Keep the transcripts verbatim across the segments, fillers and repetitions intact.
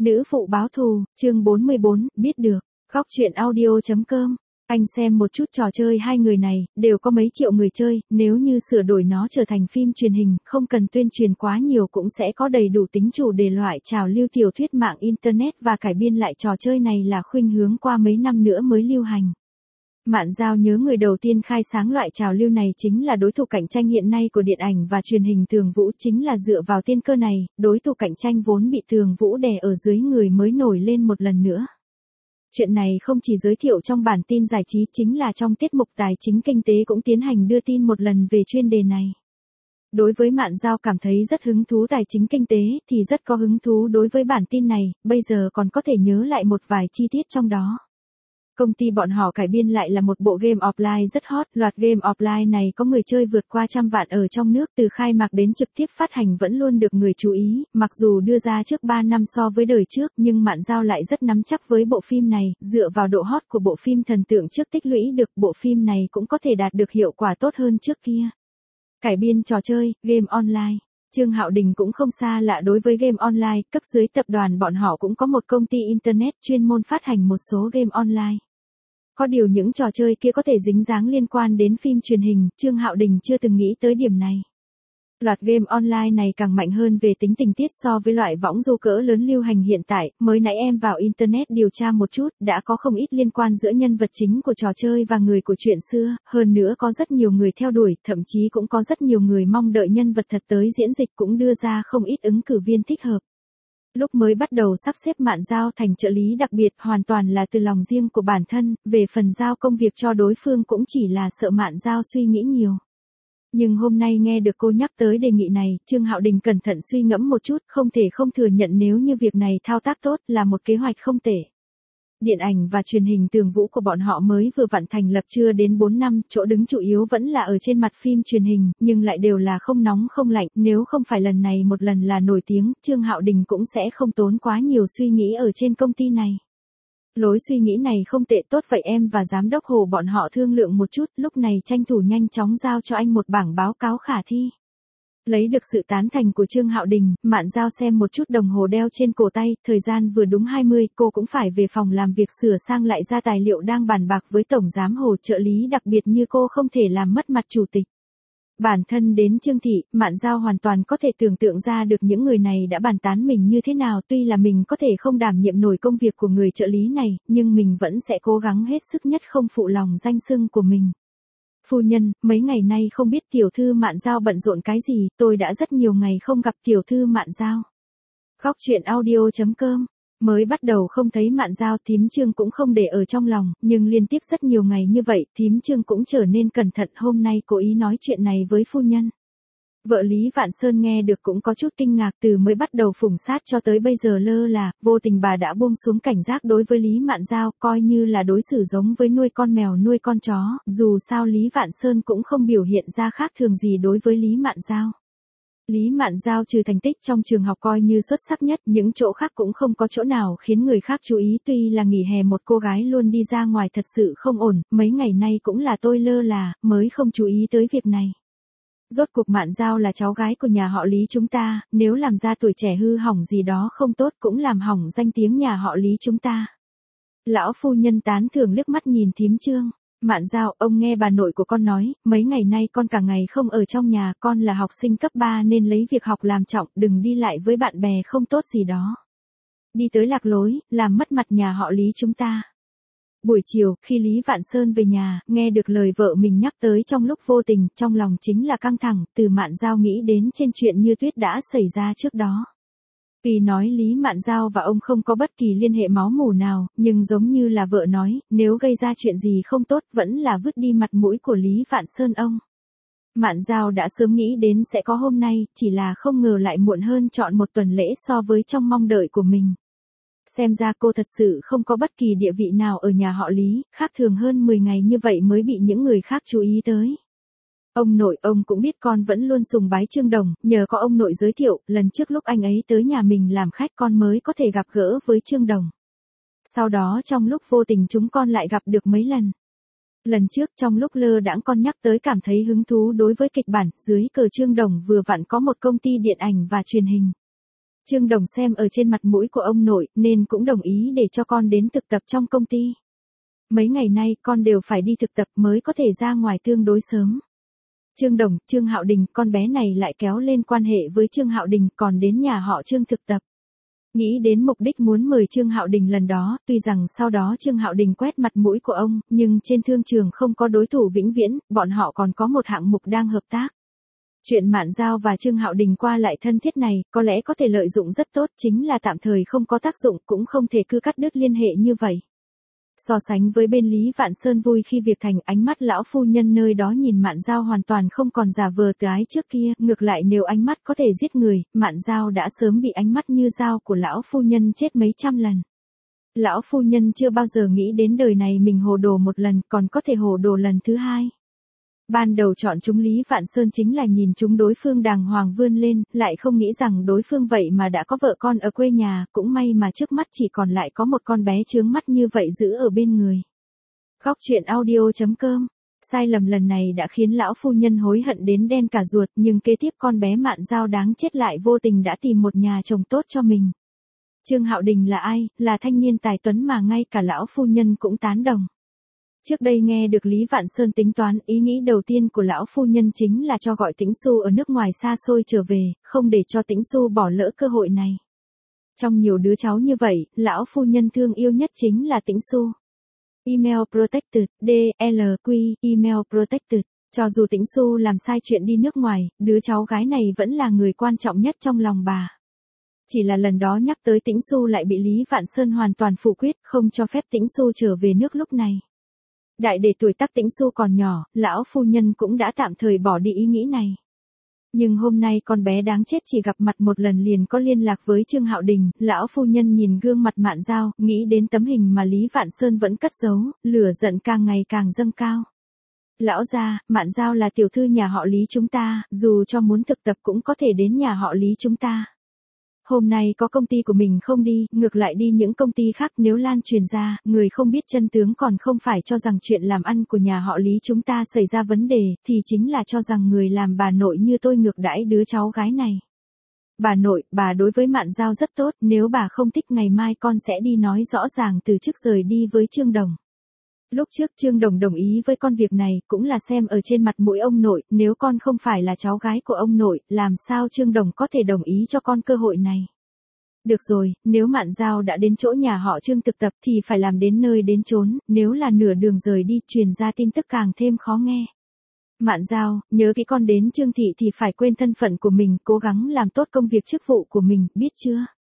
Nữ phụ báo thù, chương bốn mươi bốn, biết được. Góc truyện audio chấm com. Anh xem một chút trò chơi hai người này, đều có mấy triệu người chơi, nếu như sửa đổi nó trở thành phim truyền hình, không cần tuyên truyền quá nhiều cũng sẽ có đầy đủ tính chủ đề loại trào lưu tiểu thuyết mạng Internet và cải biên lại trò chơi này là khuynh hướng qua mấy năm nữa mới lưu hành. Mạn Giao nhớ người đầu tiên khai sáng loại trào lưu này chính là đối thủ cạnh tranh hiện nay của điện ảnh và truyền hình Tường Vũ, chính là dựa vào tiên cơ này, đối thủ cạnh tranh vốn bị Tường Vũ đè ở dưới người mới nổi lên một lần nữa. Chuyện này không chỉ giới thiệu trong bản tin giải trí, chính là trong tiết mục tài chính kinh tế cũng tiến hành đưa tin một lần về chuyên đề này. Đối với Mạn Giao cảm thấy rất hứng thú tài chính kinh tế thì rất có hứng thú đối với bản tin này, bây giờ còn có thể nhớ lại một vài chi tiết trong đó. Công ty bọn họ cải biên lại là một bộ game offline rất hot, loạt game offline này có người chơi vượt qua trăm vạn ở trong nước, từ khai mạc đến trực tiếp phát hành vẫn luôn được người chú ý, mặc dù đưa ra trước ba năm so với đời trước nhưng Mạn Giao lại rất nắm chắc với bộ phim này, dựa vào độ hot của bộ phim thần tượng trước tích lũy được, bộ phim này cũng có thể đạt được hiệu quả tốt hơn trước kia. Cải biên trò chơi, game online. Trương Hạo Đình cũng không xa lạ đối với game online, cấp dưới tập đoàn bọn họ cũng có một công ty Internet chuyên môn phát hành một số game online. Có điều những trò chơi kia có thể dính dáng liên quan đến phim truyền hình, Trương Hạo Đình chưa từng nghĩ tới điểm này. Loạt game online này càng mạnh hơn về tính tình tiết so với loại võng du cỡ lớn lưu hành hiện tại, mới nãy em vào Internet điều tra một chút, đã có không ít liên quan giữa nhân vật chính của trò chơi và người của chuyện xưa, hơn nữa có rất nhiều người theo đuổi, thậm chí cũng có rất nhiều người mong đợi nhân vật thật tới diễn dịch, cũng đưa ra không ít ứng cử viên thích hợp. Lúc mới bắt đầu sắp xếp Mạn Giao thành trợ lý đặc biệt hoàn toàn là từ lòng riêng của bản thân, về phần giao công việc cho đối phương cũng chỉ là sợ Mạn Giao suy nghĩ nhiều. Nhưng hôm nay nghe được cô nhắc tới đề nghị này, Trương Hạo Đình cẩn thận suy ngẫm một chút, không thể không thừa nhận nếu như việc này thao tác tốt là một kế hoạch không tệ. Điện ảnh và truyền hình Tường Vũ của bọn họ mới vừa vặn thành lập chưa đến bốn năm, chỗ đứng chủ yếu vẫn là ở trên mặt phim truyền hình, nhưng lại đều là không nóng không lạnh, nếu không phải lần này một lần là nổi tiếng, Trương Hạo Đình cũng sẽ không tốn quá nhiều suy nghĩ ở trên công ty này. Lối suy nghĩ này không tệ, tốt vậy em và giám đốc Hồ bọn họ thương lượng một chút, lúc này tranh thủ nhanh chóng giao cho anh một bảng báo cáo khả thi. Lấy được sự tán thành của Trương Hạo Đình, Mạn Giao xem một chút đồng hồ đeo trên cổ tay, thời gian vừa đúng hai mươi, cô cũng phải về phòng làm việc sửa sang lại ra tài liệu đang bàn bạc với Tổng Giám Hồ, trợ lý đặc biệt như cô không thể làm mất mặt chủ tịch. Bản thân đến Trương Thị, Mạn Giao hoàn toàn có thể tưởng tượng ra được những người này đã bàn tán mình như thế nào, tuy là mình có thể không đảm nhiệm nổi công việc của người trợ lý này, nhưng mình vẫn sẽ cố gắng hết sức nhất không phụ lòng danh xưng của mình. Phu nhân, mấy ngày nay không biết tiểu thư Mạn Giao bận rộn cái gì, tôi đã rất nhiều ngày không gặp tiểu thư Mạn Giao. Góc truyện audio chấm com. Mới bắt đầu không thấy Mạn Giao, thím Trương cũng không để ở trong lòng, nhưng liên tiếp rất nhiều ngày như vậy, thím Trương cũng trở nên cẩn thận, hôm nay cố ý nói chuyện này với phu nhân. Vợ Lý Vạn Sơn nghe được cũng có chút kinh ngạc, từ mới bắt đầu phủng sát cho tới bây giờ lơ là, vô tình bà đã buông xuống cảnh giác đối với Lý Mạn Giao, coi như là đối xử giống với nuôi con mèo nuôi con chó, dù sao Lý Vạn Sơn cũng không biểu hiện ra khác thường gì đối với Lý Mạn Giao. Lý Mạn Giao trừ thành tích trong trường học coi như xuất sắc nhất, những chỗ khác cũng không có chỗ nào khiến người khác chú ý, tuy là nghỉ hè một cô gái luôn đi ra ngoài thật sự không ổn, mấy ngày nay cũng là tôi lơ là, mới không chú ý tới việc này. Rốt cuộc Mạn Giao là cháu gái của nhà họ Lý chúng ta, nếu làm ra tuổi trẻ hư hỏng gì đó không tốt cũng làm hỏng danh tiếng nhà họ Lý chúng ta. Lão phu nhân tán thưởng liếc mắt nhìn thím Trương. Mạn Giao, ông nghe bà nội của con nói, mấy ngày nay con cả ngày không ở trong nhà, con là học sinh cấp ba nên lấy việc học làm trọng, đừng đi lại với bạn bè không tốt gì đó. Đi tới lạc lối, làm mất mặt nhà họ Lý chúng ta. Buổi chiều, khi Lý Vạn Sơn về nhà, nghe được lời vợ mình nhắc tới trong lúc vô tình, trong lòng chính là căng thẳng, từ Mạn Giao nghĩ đến trên chuyện như tuyết đã xảy ra trước đó. Vì nói Lý Mạn Giao và ông không có bất kỳ liên hệ máu mủ nào, nhưng giống như là vợ nói, nếu gây ra chuyện gì không tốt vẫn là vứt đi mặt mũi của Lý Vạn Sơn ông. Mạn Giao đã sớm nghĩ đến sẽ có hôm nay, chỉ là không ngờ lại muộn hơn trọn một tuần lễ so với trong mong đợi của mình. Xem ra cô thật sự không có bất kỳ địa vị nào ở nhà họ Lý, khác thường hơn mười ngày như vậy mới bị những người khác chú ý tới. Ông nội ông cũng biết con vẫn luôn sùng bái Trương Đồng, nhờ có ông nội giới thiệu, lần trước lúc anh ấy tới nhà mình làm khách con mới có thể gặp gỡ với Trương Đồng. Sau đó trong lúc vô tình chúng con lại gặp được mấy lần. Lần trước trong lúc lơ đãng con nhắc tới cảm thấy hứng thú đối với kịch bản, dưới cờ Trương Đồng vừa vặn có một công ty điện ảnh và truyền hình. Trương Đồng xem ở trên mặt mũi của ông nội nên cũng đồng ý để cho con đến thực tập trong công ty. Mấy ngày nay con đều phải đi thực tập mới có thể ra ngoài tương đối sớm. Trương Đồng, Trương Hạo Đình, con bé này lại kéo lên quan hệ với Trương Hạo Đình còn đến nhà họ Trương thực tập. Nghĩ đến mục đích muốn mời Trương Hạo Đình lần đó, tuy rằng sau đó Trương Hạo Đình quét mặt mũi của ông, nhưng trên thương trường không có đối thủ vĩnh viễn, bọn họ còn có một hạng mục đang hợp tác. Chuyện Mạn Giao và Trương Hạo Đình qua lại thân thiết này, có lẽ có thể lợi dụng rất tốt, chính là tạm thời không có tác dụng, cũng không thể cứ cắt đứt liên hệ như vậy. So sánh với bên Lý Vạn Sơn vui khi việc thành, ánh mắt lão phu nhân nơi đó nhìn Mạn Giao hoàn toàn không còn giả vờ từ ái trước kia, ngược lại nếu ánh mắt có thể giết người, Mạn Giao đã sớm bị ánh mắt như dao của lão phu nhân chết mấy trăm lần. Lão phu nhân chưa bao giờ nghĩ đến đời này mình hồ đồ một lần, còn có thể hồ đồ lần thứ hai. Ban đầu chọn chúng Lý Vạn Sơn chính là nhìn chúng đối phương đàng hoàng vươn lên, lại không nghĩ rằng đối phương vậy mà đã có vợ con ở quê nhà, cũng may mà trước mắt chỉ còn lại có một con bé chướng mắt như vậy giữ ở bên người. Khóc chuyện audio chấm com. Sai lầm lần này đã khiến lão phu nhân hối hận đến đen cả ruột, nhưng kế tiếp con bé Mạn Giao đáng chết lại vô tình đã tìm một nhà chồng tốt cho mình. Trương Hạo Đình là ai? Là thanh niên tài tuấn mà ngay cả lão phu nhân cũng tán đồng. Trước đây nghe được Lý Vạn Sơn tính toán, ý nghĩ đầu tiên của lão phu nhân chính là cho gọi Tĩnh Xu ở nước ngoài xa xôi trở về, không để cho Tĩnh Xu bỏ lỡ cơ hội này. Trong nhiều đứa cháu như vậy, lão phu nhân thương yêu nhất chính là Tĩnh Xu. Email protected, D L Q, email protected. Cho dù Tĩnh Xu làm sai chuyện đi nước ngoài, đứa cháu gái này vẫn là người quan trọng nhất trong lòng bà. Chỉ là lần đó nhắc tới Tĩnh Xu lại bị Lý Vạn Sơn hoàn toàn phủ quyết, không cho phép Tĩnh Xu trở về nước lúc này. Đại để tuổi tác Tĩnh Xu còn nhỏ, lão phu nhân cũng đã tạm thời bỏ đi ý nghĩ này. Nhưng hôm nay con bé đáng chết chỉ gặp mặt một lần liền có liên lạc với Trương Hạo Đình, lão phu nhân nhìn gương mặt Mạn Giao, nghĩ đến tấm hình mà Lý Vạn Sơn vẫn cất giấu, lửa giận càng ngày càng dâng cao. Lão gia, Mạn Giao là tiểu thư nhà họ Lý chúng ta, dù cho muốn thực tập cũng có thể đến nhà họ Lý chúng ta. Hôm nay có công ty của mình không đi, ngược lại đi những công ty khác, nếu lan truyền ra, người không biết chân tướng còn không phải cho rằng chuyện làm ăn của nhà họ Lý chúng ta xảy ra vấn đề, thì chính là cho rằng người làm bà nội như tôi ngược đãi đứa cháu gái này. Bà nội, bà đối với Mạn Giao rất tốt, nếu bà không thích ngày mai con sẽ đi nói rõ ràng từ chức rời đi với Trương Đồng. Lúc trước Trương Đồng đồng ý với con việc này, cũng là xem ở trên mặt mũi ông nội, nếu con không phải là cháu gái của ông nội, làm sao Trương Đồng có thể đồng ý cho con cơ hội này. Được rồi, nếu Mạn Giao đã đến chỗ nhà họ Trương thực tập thì phải làm đến nơi đến chốn, nếu là nửa đường rời đi, truyền ra tin tức càng thêm khó nghe. Mạn Giao, nhớ kỹ con đến Trương thị thì phải quên thân phận của mình, cố gắng làm tốt công việc chức vụ của mình, biết chưa?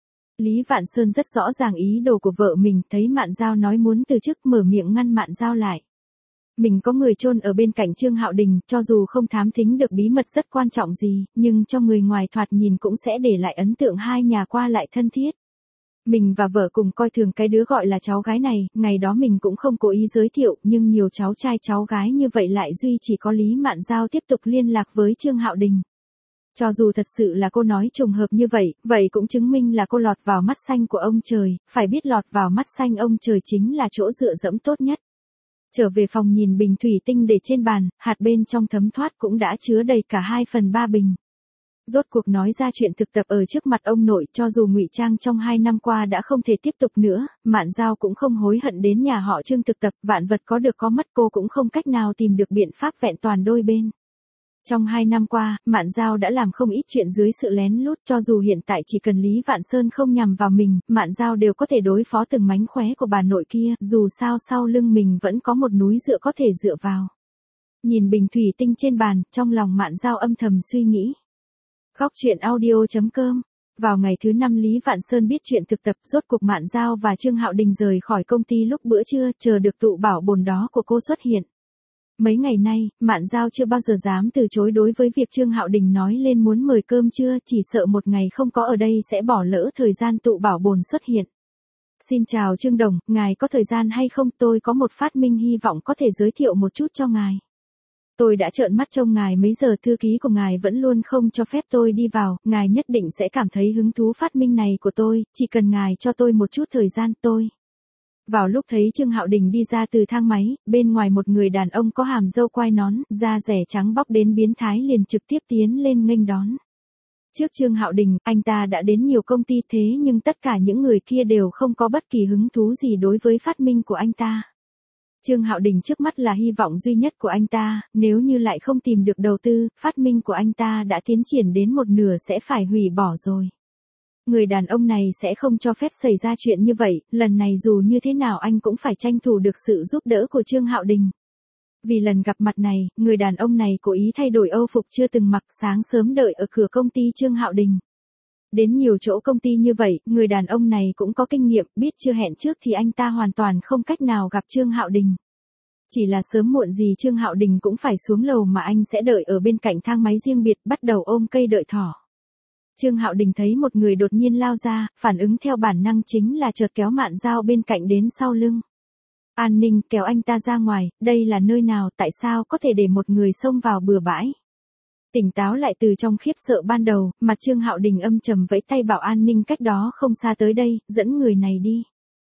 Lý Vạn Sơn rất rõ ràng ý đồ của vợ mình, thấy Mạn Giao nói muốn từ chức mở miệng ngăn Mạn Giao lại. Mình có người chôn ở bên cạnh Trương Hạo Đình, cho dù không thám thính được bí mật rất quan trọng gì, nhưng cho người ngoài thoạt nhìn cũng sẽ để lại ấn tượng hai nhà qua lại thân thiết. Mình và vợ cùng coi thường cái đứa gọi là cháu gái này, ngày đó mình cũng không cố ý giới thiệu, nhưng nhiều cháu trai cháu gái như vậy lại duy chỉ có Lý Mạn Giao tiếp tục liên lạc với Trương Hạo Đình. Cho dù thật sự là cô nói trùng hợp như vậy, vậy cũng chứng minh là cô lọt vào mắt xanh của ông trời, phải biết lọt vào mắt xanh ông trời chính là chỗ dựa dẫm tốt nhất. Trở về phòng nhìn bình thủy tinh để trên bàn, hạt bên trong thấm thoát cũng đã chứa đầy cả hai phần ba bình. Rốt cuộc nói ra chuyện thực tập ở trước mặt ông nội, cho dù ngụy trang trong hai năm qua đã không thể tiếp tục nữa, Mạn Giao cũng không hối hận đến nhà họ Trương thực tập, vạn vật có được có mất cô cũng không cách nào tìm được biện pháp vẹn toàn đôi bên. Trong hai năm qua, Mạn Giao đã làm không ít chuyện dưới sự lén lút, cho dù hiện tại chỉ cần Lý Vạn Sơn không nhằm vào mình, Mạn Giao đều có thể đối phó từng mánh khóe của bà nội kia, dù sao sau lưng mình vẫn có một núi dựa có thể dựa vào. Nhìn bình thủy tinh trên bàn, trong lòng Mạn Giao âm thầm suy nghĩ. Khóc chuyện audio chấm com. Vào ngày thứ năm Lý Vạn Sơn biết chuyện thực tập, rốt cuộc Mạn Giao và Trương Hạo Đình rời khỏi công ty lúc bữa trưa, chờ được tụ bảo bồn đó của cô xuất hiện. Mấy ngày nay, Mạn Giao chưa bao giờ dám từ chối đối với việc Trương Hạo Đình nói lên muốn mời cơm trưa, chỉ sợ một ngày không có ở đây sẽ bỏ lỡ thời gian tụ bảo bồn xuất hiện. Xin chào Trương Đồng, ngài có thời gian hay không? Tôi có một phát minh hy vọng có thể giới thiệu một chút cho ngài. Tôi đã trợn mắt trông ngài mấy giờ, thư ký của ngài vẫn luôn không cho phép tôi đi vào, ngài nhất định sẽ cảm thấy hứng thú phát minh này của tôi, chỉ cần ngài cho tôi một chút thời gian tôi. Vào lúc thấy Trương Hạo Đình đi ra từ thang máy, bên ngoài một người đàn ông có hàm râu quai nón, da rẻ trắng bóc đến biến thái liền trực tiếp tiến lên nghênh đón. Trước Trương Hạo Đình, anh ta đã đến nhiều công ty thế nhưng tất cả những người kia đều không có bất kỳ hứng thú gì đối với phát minh của anh ta. Trương Hạo Đình trước mắt là hy vọng duy nhất của anh ta, nếu như lại không tìm được đầu tư, phát minh của anh ta đã tiến triển đến một nửa sẽ phải hủy bỏ rồi. Người đàn ông này sẽ không cho phép xảy ra chuyện như vậy, lần này dù như thế nào anh cũng phải tranh thủ được sự giúp đỡ của Trương Hạo Đình. Vì lần gặp mặt này, người đàn ông này cố ý thay đổi âu phục chưa từng mặc, sáng sớm đợi ở cửa công ty Trương Hạo Đình. Đến nhiều chỗ công ty như vậy, người đàn ông này cũng có kinh nghiệm, biết chưa hẹn trước thì anh ta hoàn toàn không cách nào gặp Trương Hạo Đình. Chỉ là sớm muộn gì Trương Hạo Đình cũng phải xuống lầu mà anh sẽ đợi ở bên cạnh thang máy riêng biệt, bắt đầu ôm cây đợi thỏ. Trương Hạo Đình thấy một người đột nhiên lao ra, phản ứng theo bản năng chính là chợt kéo Mạn Dao bên cạnh đến sau lưng. An ninh kéo anh ta ra ngoài, đây là nơi nào, tại sao có thể để một người xông vào bừa bãi. Tỉnh táo lại từ trong khiếp sợ ban đầu, mặt Trương Hạo Đình âm trầm vẫy tay bảo An ninh cách đó không xa tới đây, dẫn người này đi.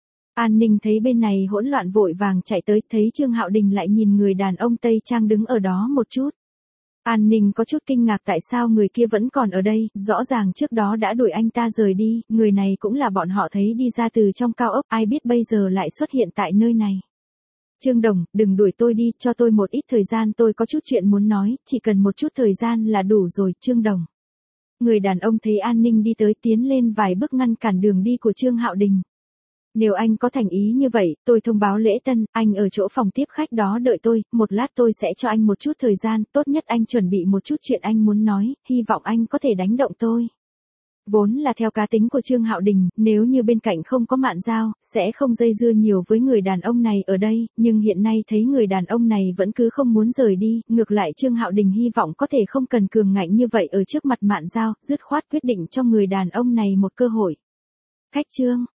An ninh thấy bên này hỗn loạn vội vàng chạy tới, thấy Trương Hạo Đình lại nhìn người đàn ông Tây Trang đứng ở đó một chút. An ninh có chút kinh ngạc tại sao người kia vẫn còn ở đây, rõ ràng trước đó đã đuổi anh ta rời đi, người này cũng là bọn họ thấy đi ra từ trong cao ốc, ai biết bây giờ lại xuất hiện tại nơi này. Trương Đồng, đừng đuổi tôi đi, cho tôi một ít thời gian, tôi có chút chuyện muốn nói, chỉ cần một chút thời gian là đủ rồi, Trương Đồng. Người đàn ông thấy An ninh đi tới tiến lên vài bước ngăn cản đường đi của Trương Hạo Đình. Nếu anh có thành ý như vậy, tôi thông báo lễ tân, anh ở chỗ phòng tiếp khách đó đợi tôi, một lát tôi sẽ cho anh một chút thời gian, tốt nhất anh chuẩn bị một chút chuyện anh muốn nói, hy vọng anh có thể đánh động tôi. Vốn là theo cá tính của Trương Hạo Đình, nếu như bên cạnh không có Mạn Dao, sẽ không dây dưa nhiều với người đàn ông này ở đây, nhưng hiện nay thấy người đàn ông này vẫn cứ không muốn rời đi, ngược lại Trương Hạo Đình hy vọng có thể không cần cường ngạnh như vậy ở trước mặt Mạn Dao, dứt khoát quyết định cho người đàn ông này một cơ hội. Khách Trương,